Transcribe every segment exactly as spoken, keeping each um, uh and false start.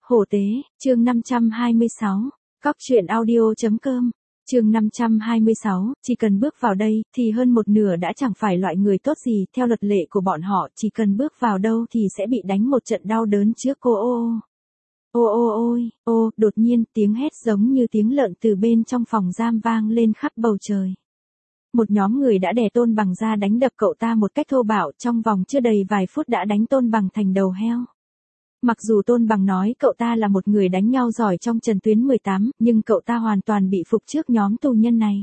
Hổ tế, chương năm trăm hai mươi sáu, Cóc truyện audio.com, chương năm trăm hai mươi sáu, chỉ cần bước vào đây, thì hơn một nửa đã chẳng phải loại người tốt gì, theo luật lệ của bọn họ, chỉ cần bước vào đâu thì sẽ bị đánh một trận đau đớn trước cô ô ô. Ô ô ôi, ô, đột nhiên, tiếng hét giống như tiếng lợn từ bên trong phòng giam vang lên khắp bầu trời. Một nhóm người đã đè Tôn Bằng ra đánh đập cậu ta một cách thô bạo, trong vòng chưa đầy vài phút đã đánh Tôn Bằng thành đầu heo. Mặc dù Tôn Bằng nói cậu ta là một người đánh nhau giỏi trong Trần Tuyến mười tám, nhưng cậu ta hoàn toàn bị phục trước nhóm tù nhân này.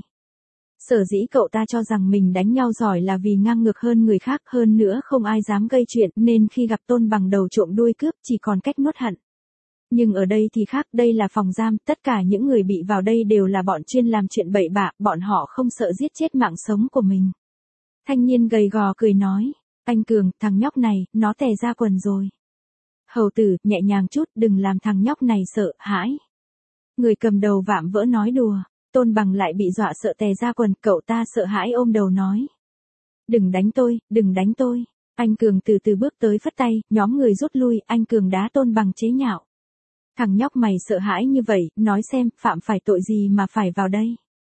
Sở dĩ cậu ta cho rằng mình đánh nhau giỏi là vì ngang ngược hơn người khác, hơn nữa không ai dám gây chuyện, nên khi gặp Tôn Bằng đầu trộm đuôi cướp chỉ còn cách nuốt hận. Nhưng ở đây thì khác, đây là phòng giam, tất cả những người bị vào đây đều là bọn chuyên làm chuyện bậy bạ, bọn họ không sợ giết chết mạng sống của mình. Thanh niên gầy gò cười nói, anh Cường, thằng nhóc này, nó tè ra quần rồi. Hầu tử, nhẹ nhàng chút, đừng làm thằng nhóc này sợ, hãi. Người cầm đầu vạm vỡ nói đùa, Tôn Bằng lại bị dọa sợ tè ra quần, cậu ta sợ hãi ôm đầu nói. Đừng đánh tôi, đừng đánh tôi. Anh Cường từ từ bước tới phất tay, nhóm người rút lui, anh Cường đá Tôn Bằng chế nhạo. Thằng nhóc mày sợ hãi như vậy, nói xem, phạm phải tội gì mà phải vào đây.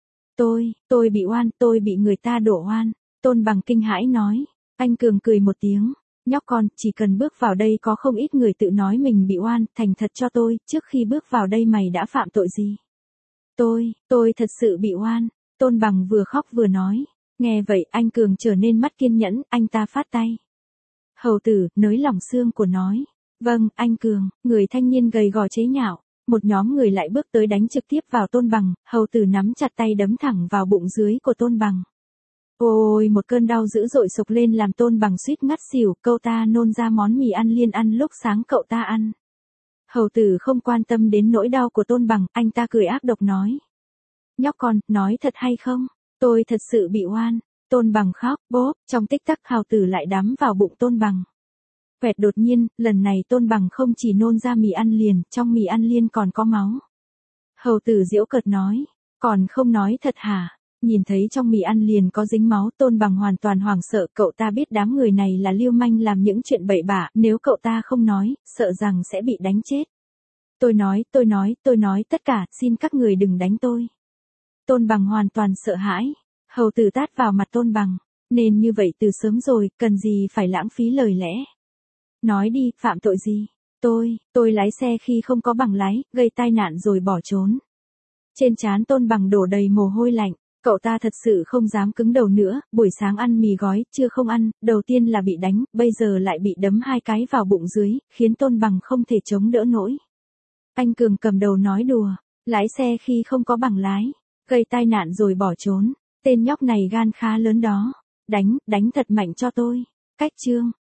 Tôi, tôi bị oan, tôi bị người ta đổ oan. Tôn Bằng kinh hãi nói, anh Cường cười một tiếng. Nhóc con, chỉ cần bước vào đây có không ít người tự nói mình bị oan, thành thật cho tôi, trước khi bước vào đây mày đã phạm tội gì? Tôi, tôi thật sự bị oan. Tôn Bằng vừa khóc vừa nói. Nghe vậy, anh Cường trở nên mất kiên nhẫn, anh ta phát tay. Hầu tử, nới lỏng xương của nói. Vâng, anh Cường, người thanh niên gầy gò chế nhạo. Một nhóm người lại bước tới đánh trực tiếp vào Tôn Bằng, hầu tử nắm chặt tay đấm thẳng vào bụng dưới của Tôn Bằng. Ôi, một cơn đau dữ dội sộc lên làm Tôn Bằng suýt ngất xỉu, cậu ta nôn ra món mì ăn liên ăn lúc sáng cậu ta ăn. Hầu tử không quan tâm đến nỗi đau của Tôn Bằng, anh ta cười ác độc nói. Nhóc con, nói thật hay không? Tôi thật sự bị oan. Tôn Bằng khóc, bốp, trong tích tắc hầu tử lại đắm vào bụng Tôn Bằng. Quẹt đột nhiên, lần này Tôn Bằng không chỉ nôn ra mì ăn liền, trong mì ăn liên còn có máu. Hầu tử giễu cợt nói, còn không nói thật hả? Nhìn thấy trong mì ăn liền có dính máu, Tôn Bằng hoàn toàn hoảng sợ, cậu ta biết đám người này là lưu manh làm những chuyện bậy bạ, nếu cậu ta không nói, sợ rằng sẽ bị đánh chết. Tôi nói, tôi nói, tôi nói tất cả, xin các người đừng đánh tôi. Tôn Bằng hoàn toàn sợ hãi, hầu tử tát vào mặt Tôn Bằng, nên như vậy từ sớm rồi, cần gì phải lãng phí lời lẽ. Nói đi, phạm tội gì? Tôi, tôi lái xe khi không có bằng lái, gây tai nạn rồi bỏ trốn. Trên trán Tôn Bằng đổ đầy mồ hôi lạnh. Cậu ta thật sự không dám cứng đầu nữa, buổi sáng ăn mì gói, chưa không ăn, đầu tiên là bị đánh, bây giờ lại bị đấm hai cái vào bụng dưới, khiến Tôn Bằng không thể chống đỡ nổi. Anh Cường cầm đầu nói đùa, lái xe khi không có bằng lái, gây tai nạn rồi bỏ trốn, tên nhóc này gan khá lớn đó, đánh, đánh thật mạnh cho tôi. Cách chương.